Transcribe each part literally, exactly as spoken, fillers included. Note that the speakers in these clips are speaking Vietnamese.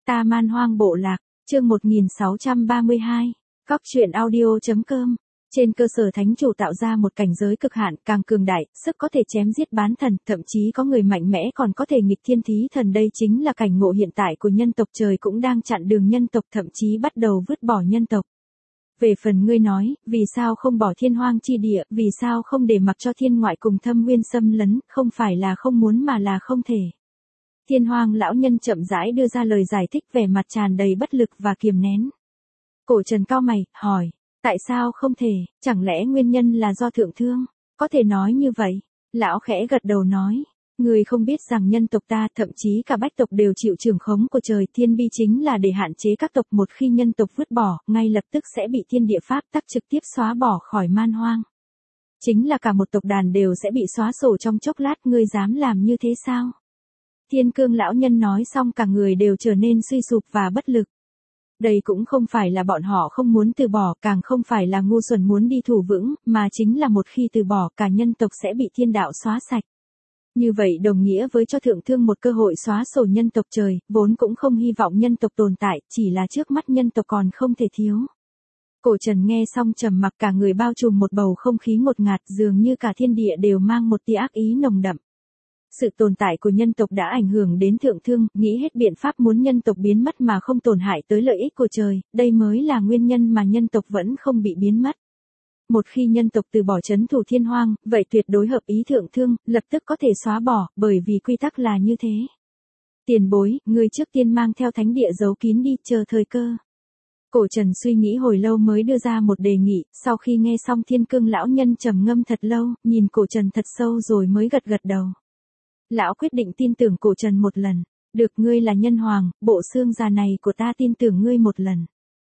Ta Man Hoang Bộ Lạc, chương một nghìn sáu trăm ba mươi hai, Cóc truyện audio.com. Trên cơ sở thánh chủ tạo ra một cảnh giới cực hạn càng cường đại, sức có thể chém giết bán thần, thậm chí có người mạnh mẽ còn có thể nghịch thiên thí thần. Đây chính là cảnh ngộ hiện tại của nhân tộc, trời cũng đang chặn đường nhân tộc, thậm chí bắt đầu vứt bỏ nhân tộc. Về phần ngươi nói, vì sao không bỏ thiên hoang chi địa, vì sao không để mặc cho thiên ngoại cùng thâm nguyên xâm lấn, không phải là không muốn mà là không thể. Thiên hoang lão nhân chậm rãi đưa ra lời giải thích, vẻ mặt tràn đầy bất lực và kiềm nén. Cổ Trần cau mày, hỏi, tại sao không thể, chẳng lẽ nguyên nhân là do thượng thương, có thể nói như vậy? Lão khẽ gật đầu nói, người không biết rằng nhân tộc ta, thậm chí cả bách tộc đều chịu trưởng khống của trời, thiên bi chính là để hạn chế các tộc, một khi nhân tộc vứt bỏ, ngay lập tức sẽ bị thiên địa pháp tắc trực tiếp xóa bỏ khỏi man hoang. Chính là cả một tộc đàn đều sẽ bị xóa sổ trong chốc lát, ngươi dám làm như thế sao? Thiên cương lão nhân nói xong cả người đều trở nên suy sụp và bất lực. Đây cũng không phải là bọn họ không muốn từ bỏ, càng không phải là ngu xuẩn muốn đi thủ vững, mà chính là một khi từ bỏ cả nhân tộc sẽ bị thiên đạo xóa sạch. Như vậy đồng nghĩa với cho thượng thương một cơ hội xóa sổ nhân tộc, trời vốn cũng không hy vọng nhân tộc tồn tại, chỉ là trước mắt nhân tộc còn không thể thiếu. Cổ Trần nghe xong trầm mặc, cả người bao trùm một bầu không khí ngột ngạt, dường như cả thiên địa đều mang một tia ác ý nồng đậm. Sự tồn tại của nhân tộc đã ảnh hưởng đến thượng thương, nghĩ hết biện pháp muốn nhân tộc biến mất mà không tổn hại tới lợi ích của trời, đây mới là nguyên nhân mà nhân tộc vẫn không bị biến mất. Một khi nhân tộc từ bỏ trấn thủ thiên hoang, vậy tuyệt đối hợp ý thượng thương, lập tức có thể xóa bỏ, bởi vì quy tắc là như thế. Tiền bối, người trước tiên mang theo thánh địa giấu kín đi, chờ thời cơ. Cổ Trần suy nghĩ hồi lâu mới đưa ra một đề nghị, sau khi nghe xong thiên cương lão nhân trầm ngâm thật lâu, nhìn Cổ Trần thật sâu rồi mới gật gật đầu. Lão quyết định tin tưởng Cổ Trần một lần. Được, ngươi là nhân hoàng, bộ xương già này của ta tin tưởng ngươi một lần.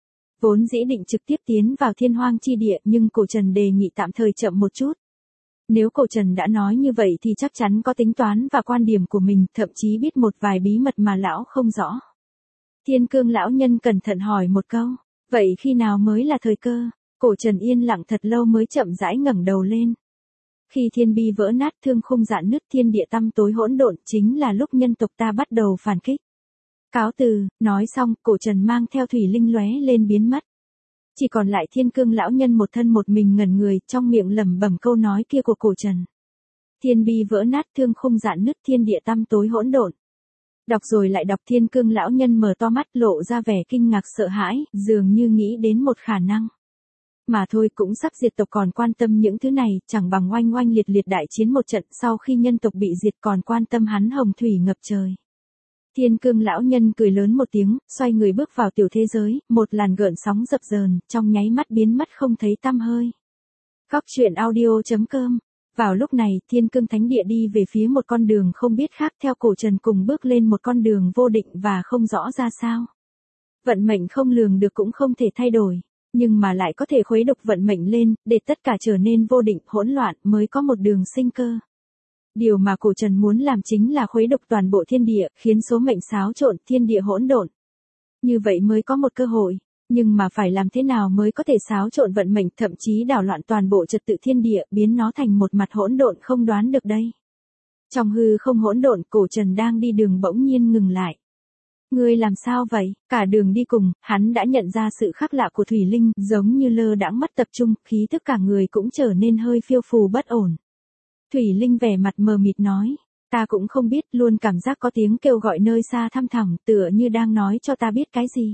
Vốn dĩ định trực tiếp tiến vào thiên hoang chi địa, nhưng Cổ Trần đề nghị tạm thời chậm một chút. Nếu Cổ Trần đã nói như vậy thì chắc chắn có tính toán và quan điểm của mình, thậm chí biết một vài bí mật mà lão không rõ. Thiên cương lão nhân cẩn thận hỏi một câu, vậy khi nào mới là thời cơ? Cổ Trần yên lặng thật lâu mới chậm rãi ngẩng đầu lên. Khi thiên bi vỡ nát, thương khung rạn nứt, thiên địa tăm tối hỗn độn, chính là lúc nhân tộc ta bắt đầu phản kích. Cáo từ, nói xong, Cổ Trần mang theo thủy linh lóe lên biến mất. Chỉ còn lại thiên cương lão nhân một thân một mình ngẩn người, trong miệng lẩm bẩm câu nói kia của Cổ Trần. Thiên bi vỡ nát, thương khung rạn nứt, thiên địa tăm tối hỗn độn. Đọc rồi lại đọc, thiên cương lão nhân mở to mắt, lộ ra vẻ kinh ngạc sợ hãi, dường như nghĩ đến một khả năng. Mà thôi, cũng sắp diệt tộc còn quan tâm những thứ này, chẳng bằng oanh oanh liệt liệt đại chiến một trận, sau khi nhân tộc bị diệt còn quan tâm hắn hồng thủy ngập trời. Thiên cương lão nhân cười lớn một tiếng, xoay người bước vào tiểu thế giới, một làn gợn sóng dập dờn, trong nháy mắt biến mất không thấy tăm hơi. Cóc truyện audio.com. Vào lúc này, thiên cương thánh địa đi về phía một con đường không biết khác, theo Cổ Trần cùng bước lên một con đường vô định và không rõ ra sao. Vận mệnh không lường được cũng không thể thay đổi. Nhưng mà lại có thể khuấy độc vận mệnh lên, để tất cả trở nên vô định, hỗn loạn, mới có một đường sinh cơ. Điều mà Cổ Trần muốn làm chính là khuấy độc toàn bộ thiên địa, khiến số mệnh xáo trộn, thiên địa hỗn độn. Như vậy mới có một cơ hội, nhưng mà phải làm thế nào mới có thể xáo trộn vận mệnh, thậm chí đảo loạn toàn bộ trật tự thiên địa, biến nó thành một mặt hỗn độn không đoán được đây. Trong hư không hỗn độn, Cổ Trần đang đi đường bỗng nhiên ngừng lại. Ngươi làm sao vậy? Cả đường đi cùng, hắn đã nhận ra sự khác lạ của Thủy Linh, giống như lơ đãng mất tập trung, khí tức cả người cũng trở nên hơi phiêu phù bất ổn. Thủy Linh vẻ mặt mờ mịt nói, ta cũng không biết, luôn cảm giác có tiếng kêu gọi nơi xa thăm thẳm, tựa như đang nói cho ta biết cái gì.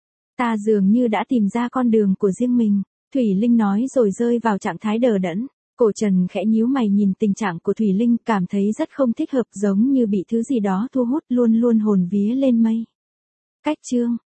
Ta dường như đã tìm ra con đường của riêng mình, Thủy Linh nói rồi rơi vào trạng thái đờ đẫn. Cổ Trần khẽ nhíu mày nhìn tình trạng của Thủy Linh, cảm thấy rất không thích hợp, giống như bị thứ gì đó thu hút, luôn luôn hồn vía lên mây. Cách chương